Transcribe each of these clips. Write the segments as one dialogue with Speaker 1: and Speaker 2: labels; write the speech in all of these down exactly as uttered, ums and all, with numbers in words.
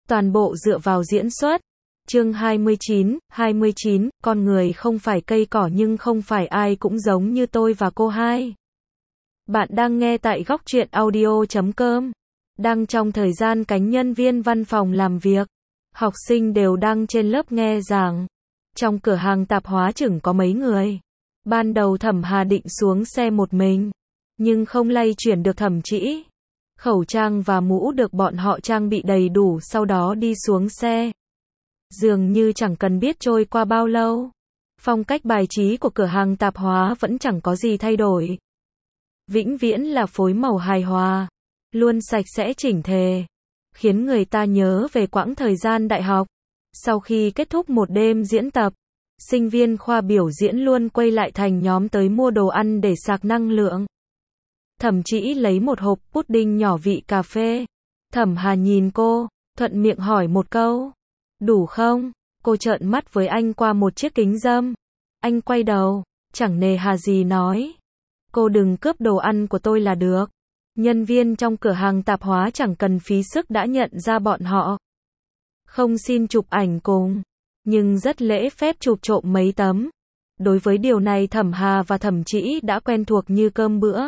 Speaker 1: toàn bộ dựa vào diễn xuất. Chương hai mươi chín, hai mươi chín, con người không phải cây cỏ nhưng không phải ai cũng giống như tôi và cô hai. Bạn đang nghe tại góc truyện audio chấm com. Đang trong thời gian cánh nhân viên văn phòng làm việc. Học sinh đều đang trên lớp nghe giảng. Trong cửa hàng tạp hóa chừng có mấy người. Ban đầu Thẩm Hà định xuống xe một mình. Nhưng không lay chuyển được Thẩm Trĩ. Khẩu trang và mũ được bọn họ trang bị đầy đủ sau đó đi xuống xe. Dường như chẳng cần biết trôi qua bao lâu. Phong cách bài trí của cửa hàng tạp hóa vẫn chẳng có gì thay đổi. Vĩnh viễn là phối màu hài hòa. Luôn sạch sẽ chỉnh tề. Khiến người ta nhớ về quãng thời gian đại học. Sau khi kết thúc một đêm diễn tập, sinh viên khoa biểu diễn luôn quay lại thành nhóm tới mua đồ ăn để sạc năng lượng. Thẩm Trĩ lấy một hộp pudding nhỏ vị cà phê. Thẩm Hà nhìn cô, thuận miệng hỏi một câu. Đủ không? Cô trợn mắt với anh qua một chiếc kính râm. Anh quay đầu, chẳng nề hà gì nói. Cô đừng cướp đồ ăn của tôi là được. Nhân viên trong cửa hàng tạp hóa chẳng cần phí sức đã nhận ra bọn họ. Không xin chụp ảnh cùng, nhưng rất lễ phép chụp trộm mấy tấm. Đối với điều này Thẩm Hà và Thẩm Trĩ đã quen thuộc như cơm bữa.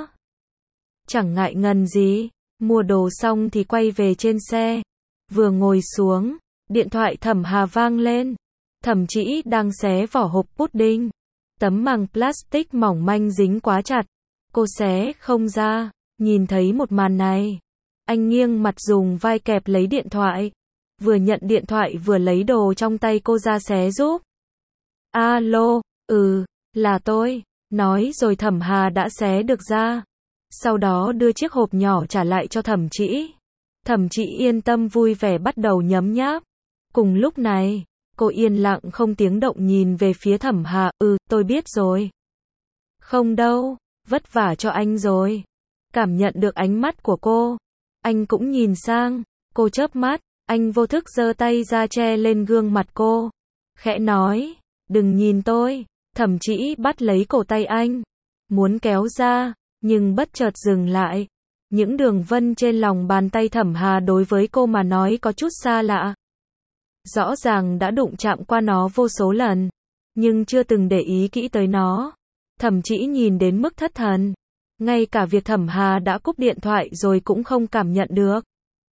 Speaker 1: Chẳng ngại ngần gì, mua đồ xong thì quay về trên xe. Vừa ngồi xuống, điện thoại Thẩm Hà vang lên. Thẩm Trĩ đang xé vỏ hộp pudding. Tấm màng plastic mỏng manh dính quá chặt. Cô xé không ra. Nhìn thấy một màn này, anh nghiêng mặt dùng vai kẹp lấy điện thoại. Vừa nhận điện thoại vừa lấy đồ trong tay cô ra xé giúp. Alo, ừ, là tôi. Nói rồi Thẩm Hà đã xé được ra. Sau đó đưa chiếc hộp nhỏ trả lại cho Thẩm Trĩ. Thẩm Trĩ yên tâm vui vẻ bắt đầu nhấm nháp. Cùng lúc này, cô yên lặng không tiếng động nhìn về phía Thẩm Hà. Ừ, tôi biết rồi. Không đâu, vất vả cho anh rồi. Cảm nhận được ánh mắt của cô. Anh cũng nhìn sang. Cô chớp mắt. Anh vô thức giơ tay ra che lên gương mặt cô. Khẽ nói. Đừng nhìn tôi. Thẩm Trĩ bắt lấy cổ tay anh. Muốn kéo ra. Nhưng bất chợt dừng lại. Những đường vân trên lòng bàn tay Thẩm Hà đối với cô mà nói có chút xa lạ. Rõ ràng đã đụng chạm qua nó vô số lần. Nhưng chưa từng để ý kỹ tới nó. Thẩm Trĩ nhìn đến mức thất thần. Ngay cả việc Thẩm Hà đã cúp điện thoại rồi cũng không cảm nhận được.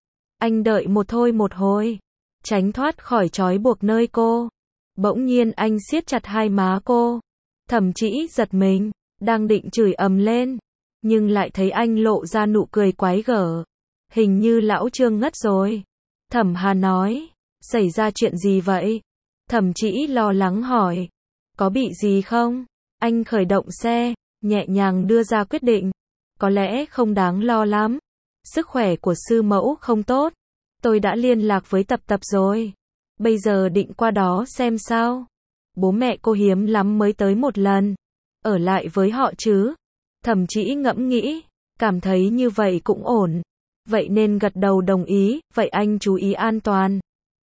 Speaker 1: Anh đợi một thôi một hồi. Tránh thoát khỏi trói buộc nơi cô. Bỗng nhiên anh siết chặt hai má cô. Thẩm Trĩ giật mình. Đang định chửi ầm lên. Nhưng lại thấy anh lộ ra nụ cười quái gở. Hình như lão Trương ngất rồi. Thẩm Hà nói. Xảy ra chuyện gì vậy? Thẩm Trĩ lo lắng hỏi. Có bị gì không? Anh khởi động xe. Nhẹ nhàng đưa ra quyết định. Có lẽ không đáng lo lắm. Sức khỏe của sư mẫu không tốt. Tôi đã liên lạc với Tập Tập rồi. Bây giờ định qua đó xem sao. Bố mẹ cô hiếm lắm mới tới một lần. Ở lại với họ chứ. Thẩm Trĩ ngẫm nghĩ. Cảm thấy như vậy cũng ổn. Vậy nên gật đầu đồng ý. Vậy anh chú ý an toàn.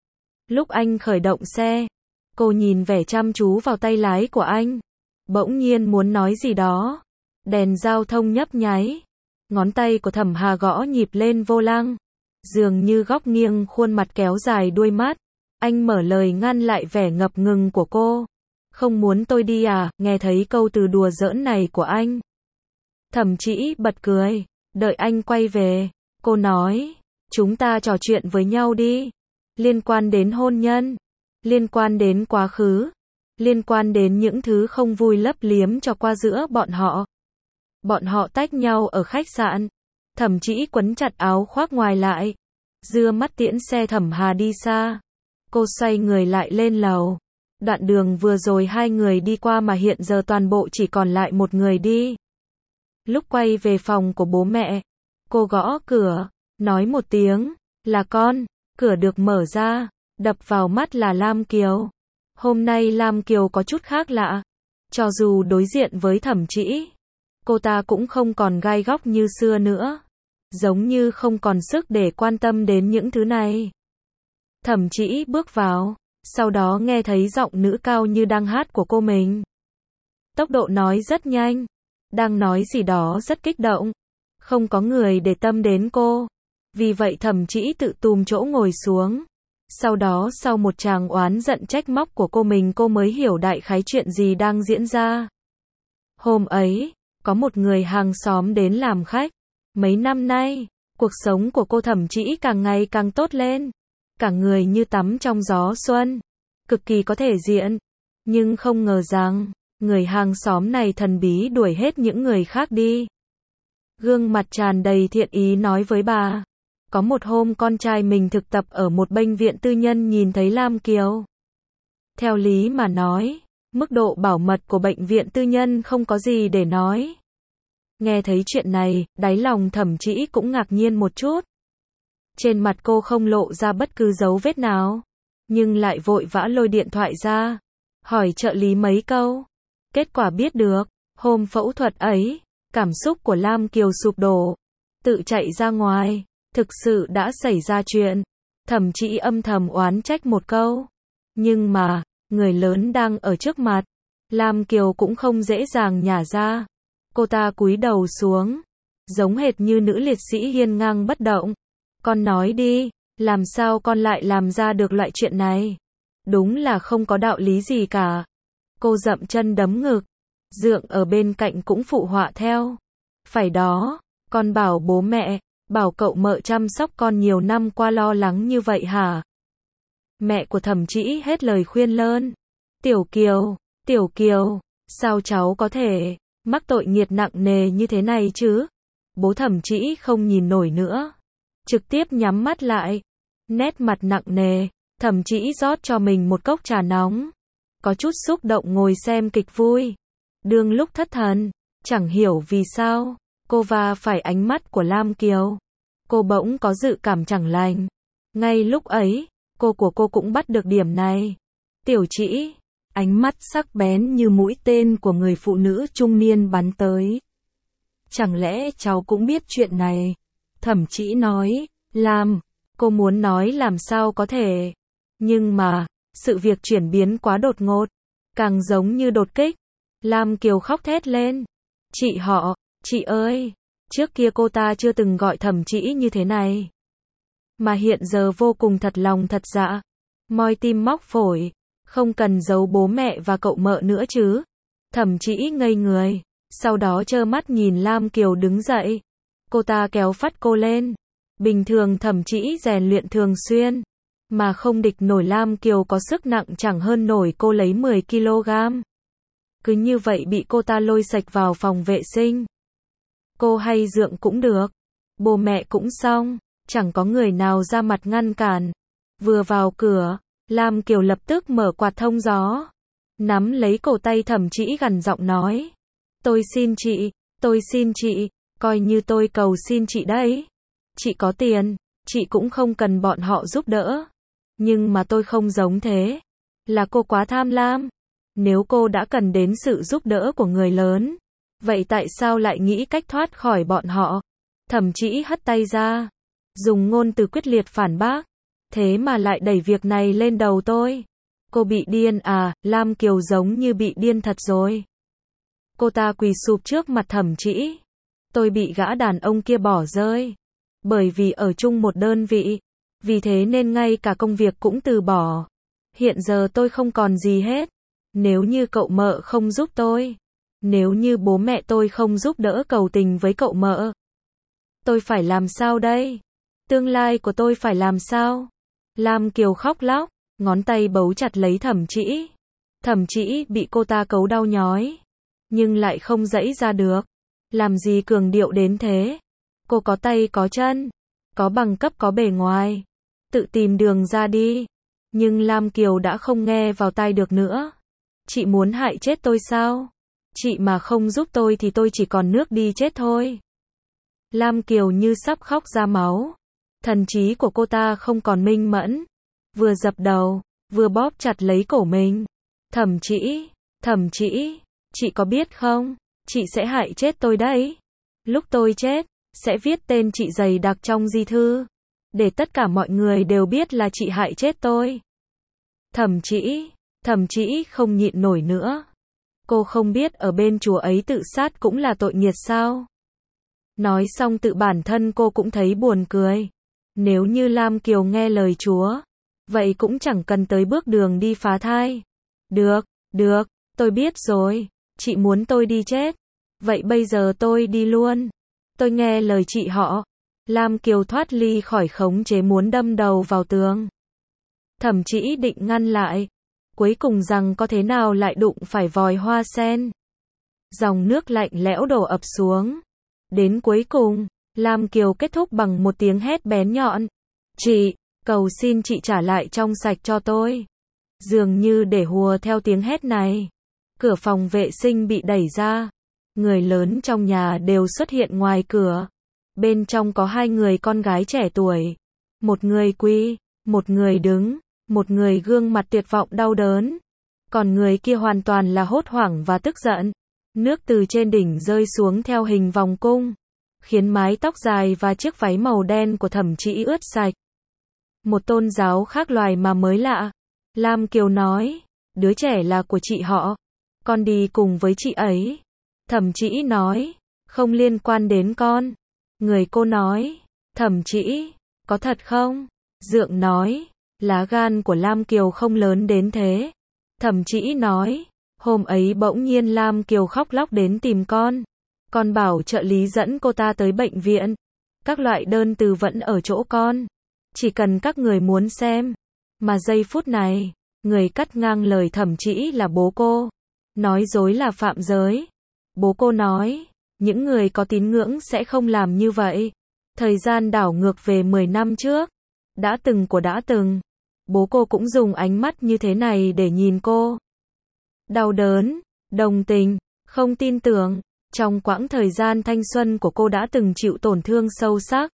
Speaker 1: Lúc anh khởi động xe. Cô nhìn vẻ chăm chú vào tay lái của anh. Bỗng nhiên muốn nói gì đó. Đèn giao thông nhấp nháy. Ngón tay của Thẩm Hà gõ nhịp lên vô lăng. Dường như góc nghiêng khuôn mặt kéo dài đuôi mắt. Anh mở lời ngăn lại vẻ ngập ngừng của cô. Không muốn tôi đi à? Nghe thấy câu từ đùa giỡn này của anh. Thẩm Trĩ bật cười. Đợi anh quay về. Cô nói. Chúng ta trò chuyện với nhau đi. Liên quan đến hôn nhân. Liên quan đến quá khứ. Liên quan đến những thứ không vui lấp liếm cho qua giữa bọn họ. Bọn họ tách nhau ở khách sạn. Thẩm Trĩ quấn chặt áo khoác ngoài lại. Dưa mắt tiễn xe Thẩm Hà đi xa. Cô xoay người lại lên lầu. Đoạn đường vừa rồi hai người đi qua mà hiện giờ toàn bộ chỉ còn lại một người đi. Lúc quay về phòng của bố mẹ. Cô gõ cửa. Nói một tiếng. Là con. Cửa được mở ra. Đập vào mắt là Lam Kiều. Hôm nay Lam Kiều có chút khác lạ. Cho dù đối diện với Thẩm Trĩ, cô ta cũng không còn gai góc như xưa nữa. Giống như không còn sức để quan tâm đến những thứ này. Thẩm Trĩ bước vào, sau đó nghe thấy giọng nữ cao như đang hát của cô mình. Tốc độ nói rất nhanh, đang nói gì đó rất kích động. Không có người để tâm đến cô. Vì vậy Thẩm Trĩ tự tùm chỗ ngồi xuống. Sau đó sau một tràng oán giận trách móc của cô mình cô mới hiểu đại khái chuyện gì đang diễn ra. Hôm ấy, có một người hàng xóm đến làm khách. Mấy năm nay, cuộc sống của cô thậm chí càng ngày càng tốt lên. Cả người như tắm trong gió xuân. Cực kỳ có thể diện. Nhưng không ngờ rằng, người hàng xóm này thần bí đuổi hết những người khác đi. Gương mặt tràn đầy thiện ý nói với bà. Có một hôm con trai mình thực tập ở một bệnh viện tư nhân nhìn thấy Lam Kiều. Theo lý mà nói, mức độ bảo mật của bệnh viện tư nhân không có gì để nói. Nghe thấy chuyện này, đáy lòng thậm chí cũng ngạc nhiên một chút. Trên mặt cô không lộ ra bất cứ dấu vết nào, nhưng lại vội vã lôi điện thoại ra, hỏi trợ lý mấy câu. Kết quả biết được, hôm phẫu thuật ấy, cảm xúc của Lam Kiều sụp đổ, tự chạy ra ngoài, thực sự đã xảy ra chuyện, thậm chí âm thầm oán trách một câu. Nhưng mà, người lớn đang ở trước mặt, Lam Kiều cũng không dễ dàng nhả ra. Cô ta cúi đầu xuống, giống hệt như nữ liệt sĩ hiên ngang bất động. Con nói đi, làm sao con lại làm ra được loại chuyện này? Đúng là không có đạo lý gì cả. Cô dậm chân đấm ngực, Dượng ở bên cạnh cũng phụ họa theo. Phải đó, con bảo bố mẹ, bảo cậu mợ chăm sóc con nhiều năm qua lo lắng như vậy hả? Mẹ của Thẩm Trĩ hết lời khuyên lơn. Tiểu Kiều, Tiểu Kiều, sao cháu có thể mắc tội nghiệt nặng nề như thế này chứ? Bố Thẩm Trĩ không nhìn nổi nữa, trực tiếp nhắm mắt lại, nét mặt nặng nề. Thẩm Trĩ rót cho mình một cốc trà nóng, có chút xúc động ngồi xem kịch vui. Đương lúc thất thần, chẳng hiểu vì sao, cô va phải ánh mắt của Lam Kiều. Cô bỗng có dự cảm chẳng lành. Ngay lúc ấy, cô của cô cũng bắt được điểm này. Tiểu Trĩ, ánh mắt sắc bén như mũi tên của người phụ nữ trung niên bắn tới. Chẳng lẽ cháu cũng biết chuyện này? Thẩm Trĩ nói. Lam, cô muốn nói làm sao có thể. Nhưng mà, sự việc chuyển biến quá đột ngột, càng giống như đột kích. Lam Kiều khóc thét lên. Chị họ, chị ơi, trước kia cô ta chưa từng gọi Thẩm Trĩ như thế này. Mà hiện giờ vô cùng thật lòng thật dạ. Moi tim móc phổi, không cần giấu bố mẹ và cậu mợ nữa chứ. Thẩm Trĩ ngây người, sau đó trơ mắt nhìn Lam Kiều đứng dậy. Cô ta kéo phắt cô lên. Bình thường Thẩm Trĩ rèn luyện thường xuyên, mà không địch nổi Lam Kiều có sức nặng chẳng hơn nổi cô lấy mười ki lô gam. Cứ như vậy bị cô ta lôi sạch vào phòng vệ sinh. Cô hay Dượng cũng được, bố mẹ cũng xong, chẳng có người nào ra mặt ngăn cản. Vừa vào cửa, Lam Kiều lập tức mở quạt thông gió, nắm lấy cổ tay Thẩm Trĩ gằn giọng nói. Tôi xin chị, tôi xin chị, coi như tôi cầu xin chị đấy. Chị có tiền, chị cũng không cần bọn họ giúp đỡ. Nhưng mà tôi không giống thế. Là cô quá tham lam. Nếu cô đã cần đến sự giúp đỡ của người lớn, vậy tại sao lại nghĩ cách thoát khỏi bọn họ? Thẩm Trĩ hất tay ra, dùng ngôn từ quyết liệt phản bác. Thế mà lại đẩy việc này lên đầu tôi. Cô bị điên à? Lam Kiều giống như bị điên thật rồi. Cô ta quỳ sụp trước mặt Thẩm Trĩ. Tôi bị gã đàn ông kia bỏ rơi. Bởi vì ở chung một đơn vị. Vì thế nên ngay cả công việc cũng từ bỏ. Hiện giờ tôi không còn gì hết. Nếu như cậu mợ không giúp tôi, nếu như bố mẹ tôi không giúp đỡ cầu tình với cậu mợ, tôi phải làm sao đây? Tương lai của tôi phải làm sao? Lam Kiều khóc lóc, ngón tay bấu chặt lấy Thẩm Trĩ. Thẩm Trĩ bị cô ta cấu đau nhói, nhưng lại không giãy ra được. Làm gì cường điệu đến thế? Cô có tay có chân, có bằng cấp có bề ngoài, tự tìm đường ra đi. Nhưng Lam Kiều đã không nghe vào tai được nữa. Chị muốn hại chết tôi sao? Chị mà không giúp tôi thì tôi chỉ còn nước đi chết thôi. Lam Kiều như sắp khóc ra máu. Thần trí của cô ta không còn minh mẫn. Vừa dập đầu, vừa bóp chặt lấy cổ mình. Thẩm Trĩ, Thẩm Trĩ, chị có biết không? Chị sẽ hại chết tôi đấy. Lúc tôi chết, sẽ viết tên chị dày đặc trong di thư. Để tất cả mọi người đều biết là chị hại chết tôi. Thẩm Trĩ, Thẩm Trĩ không nhịn nổi nữa. Cô không biết ở bên chùa ấy tự sát cũng là tội nghiệt sao? Nói xong tự bản thân cô cũng thấy buồn cười. Nếu như Lam Kiều nghe lời Chúa, Vậy cũng chẳng cần tới bước đường đi phá thai. Được, được, tôi biết rồi. Chị muốn tôi đi chết. Vậy bây giờ tôi đi luôn. Tôi nghe lời chị họ. Lam Kiều thoát ly khỏi khống chế muốn đâm đầu vào tường. Thẩm Trĩ định ngăn lại. Cuối cùng rằng có thế nào lại đụng phải vòi hoa sen. Dòng nước lạnh lẽo đổ ập xuống. Đến cuối cùng, Lam Kiều kết thúc bằng một tiếng hét bén nhọn. Chị, cầu xin chị trả lại trong sạch cho tôi. Dường như để hùa theo tiếng hét này. Cửa phòng vệ sinh bị đẩy ra. Người lớn trong nhà đều xuất hiện ngoài cửa. Bên trong có hai người con gái trẻ tuổi. Một người quỳ, một người đứng, một người gương mặt tuyệt vọng đau đớn. Còn người kia hoàn toàn là hốt hoảng và tức giận. Nước từ trên đỉnh rơi xuống theo hình vòng cung, khiến mái tóc dài và chiếc váy màu đen của Thẩm Trĩ ướt sạch. Một tôn giáo khác loài mà mới lạ. Lam Kiều nói, đứa trẻ là của chị họ. Con đi cùng với chị ấy. Thẩm Trĩ nói, không liên quan đến con. Người cô nói, Thẩm Trĩ, có thật không? Dượng nói, lá gan của Lam Kiều không lớn đến thế. Thẩm Trĩ nói, hôm ấy bỗng nhiên Lam Kiều khóc lóc đến tìm con. Con bảo trợ lý dẫn cô ta tới bệnh viện. Các loại đơn từ vẫn ở chỗ con. Chỉ cần các người muốn xem. Mà giây phút này, người cắt ngang lời Thẩm Trĩ là bố cô. Nói dối là phạm giới. Bố cô nói, những người có tín ngưỡng sẽ không làm như vậy. Thời gian đảo ngược về mười năm trước. Đã từng của đã từng. Bố cô cũng dùng ánh mắt như thế này để nhìn cô. Đau đớn, đồng tình, không tin tưởng. Trong quãng thời gian thanh xuân của cô đã từng chịu tổn thương sâu sắc.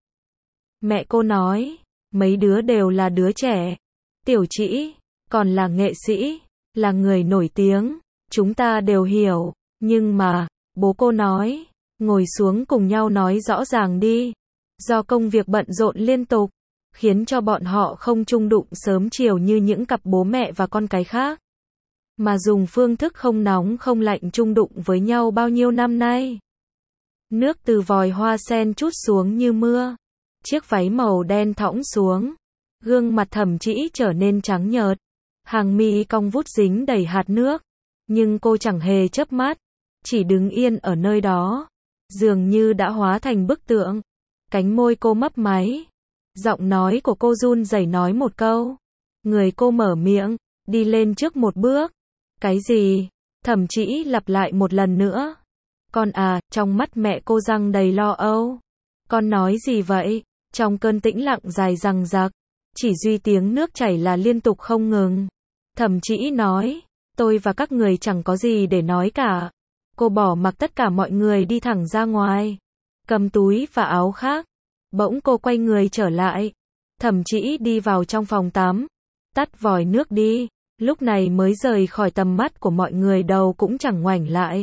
Speaker 1: Mẹ cô nói, mấy đứa đều là đứa trẻ. Tiểu Trĩ, còn là nghệ sĩ, là người nổi tiếng. Chúng ta đều hiểu. Nhưng mà, bố cô nói, ngồi xuống cùng nhau nói rõ ràng đi. Do công việc bận rộn liên tục, khiến cho bọn họ không chung đụng sớm chiều như những cặp bố mẹ và con cái khác. Mà dùng phương thức không nóng không lạnh chung đụng với nhau bao nhiêu năm nay. Nước từ vòi hoa sen trút xuống như mưa. Chiếc váy màu đen thõng xuống. Gương mặt Thẩm Trĩ trở nên trắng nhợt. Hàng mi cong vút dính đầy hạt nước. Nhưng cô chẳng hề chớp mắt. Chỉ đứng yên ở nơi đó. Dường như đã hóa thành bức tượng. Cánh môi cô mấp máy. Giọng nói của cô run rẩy nói một câu. Người cô mở miệng, đi lên trước một bước. Cái gì? Thẩm Trĩ lặp lại một lần nữa. Con à, trong mắt mẹ cô răng đầy lo âu. Con nói gì vậy? Trong cơn tĩnh lặng dài dằng dặc, chỉ duy tiếng nước chảy là liên tục không ngừng. Thẩm Trĩ nói, tôi và các người chẳng có gì để nói cả. Cô bỏ mặc tất cả mọi người đi thẳng ra ngoài. Cầm túi và áo khác. Bỗng cô quay người trở lại. Thẩm Trĩ đi vào trong phòng tắm. Tắt vòi nước đi. Lúc này mới rời khỏi tầm mắt của mọi người, đầu cũng chẳng ngoảnh lại.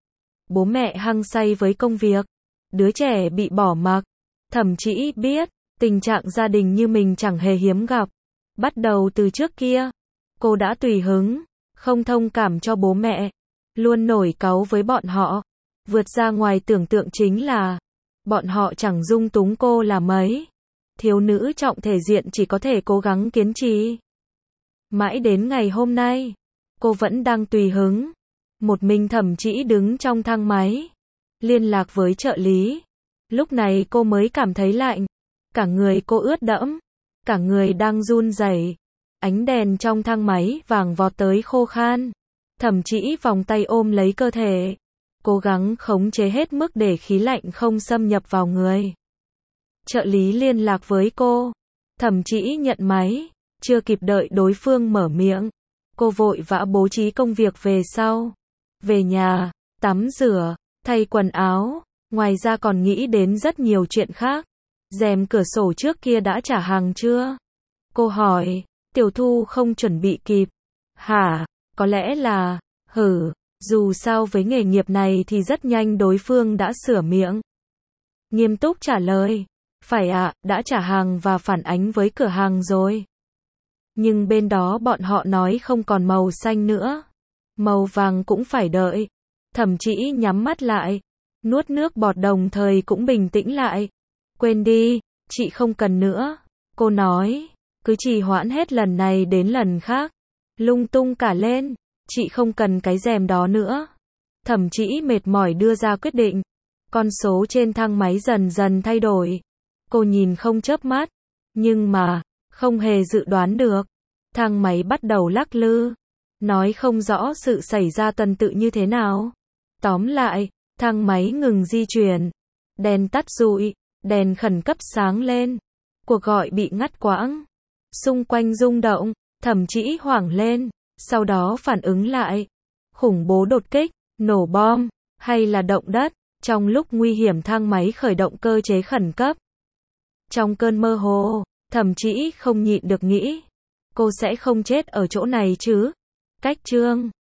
Speaker 1: Bố mẹ hăng say với công việc. Đứa trẻ bị bỏ mặc. Thẩm Trĩ biết, tình trạng gia đình như mình chẳng hề hiếm gặp. Bắt đầu từ trước kia, cô đã tùy hứng, không thông cảm cho bố mẹ, luôn nổi cáu với bọn họ. Vượt ra ngoài tưởng tượng chính là, bọn họ chẳng dung túng cô là mấy. Thiếu nữ trọng thể diện chỉ có thể cố gắng kiên trì. Mãi đến ngày hôm nay, cô vẫn đang tùy hứng. Một mình Thẩm Trĩ đứng trong thang máy, liên lạc với trợ lý. Lúc này cô mới cảm thấy lạnh. Cả người cô ướt đẫm. Cả người đang run rẩy. Ánh đèn trong thang máy vàng vọt tới khô khan. Thẩm Trĩ vòng tay ôm lấy cơ thể. Cố gắng khống chế hết mức để khí lạnh không xâm nhập vào người. Trợ lý liên lạc với cô. Thẩm Trĩ nhận máy. Chưa kịp đợi đối phương mở miệng. Cô vội vã bố trí công việc về sau. Về nhà, tắm rửa, thay quần áo. Ngoài ra còn nghĩ đến rất nhiều chuyện khác. Rèm cửa sổ trước kia đã trả hàng chưa? Cô hỏi. Tiểu Thu không chuẩn bị kịp. Hả? Có lẽ là, hử, dù sao với nghề nghiệp này thì rất nhanh đối phương đã sửa miệng. Nghiêm túc trả lời. Phải ạ, đã trả hàng và phản ánh với cửa hàng rồi. Nhưng bên đó bọn họ nói không còn màu xanh nữa. Màu vàng cũng phải đợi. Thẩm Trĩ nhắm mắt lại. Nuốt nước bọt đồng thời cũng bình tĩnh lại. Quên đi, chị không cần nữa. Cô nói. cứ trì hoãn hết lần này đến lần khác, lung tung cả lên, chị không cần cái rèm đó nữa. Thẩm Trĩ mệt mỏi đưa ra quyết định, con số trên thang máy dần dần thay đổi. Cô nhìn không chớp mắt, nhưng mà, không hề dự đoán được, thang máy bắt đầu lắc lư, nói không rõ sự xảy ra tuần tự như thế nào. Tóm lại, thang máy ngừng di chuyển, đèn tắt rụi, đèn khẩn cấp sáng lên, cuộc gọi bị ngắt quãng, xung quanh rung động, Thẩm Trĩ hoảng lên, sau đó phản ứng lại, khủng bố đột kích, nổ bom, hay là động đất, trong lúc nguy hiểm thang máy khởi động cơ chế khẩn cấp. Trong cơn mơ hồ, Thẩm Trĩ không nhịn được nghĩ, cô sẽ không chết ở chỗ này chứ. Cách chương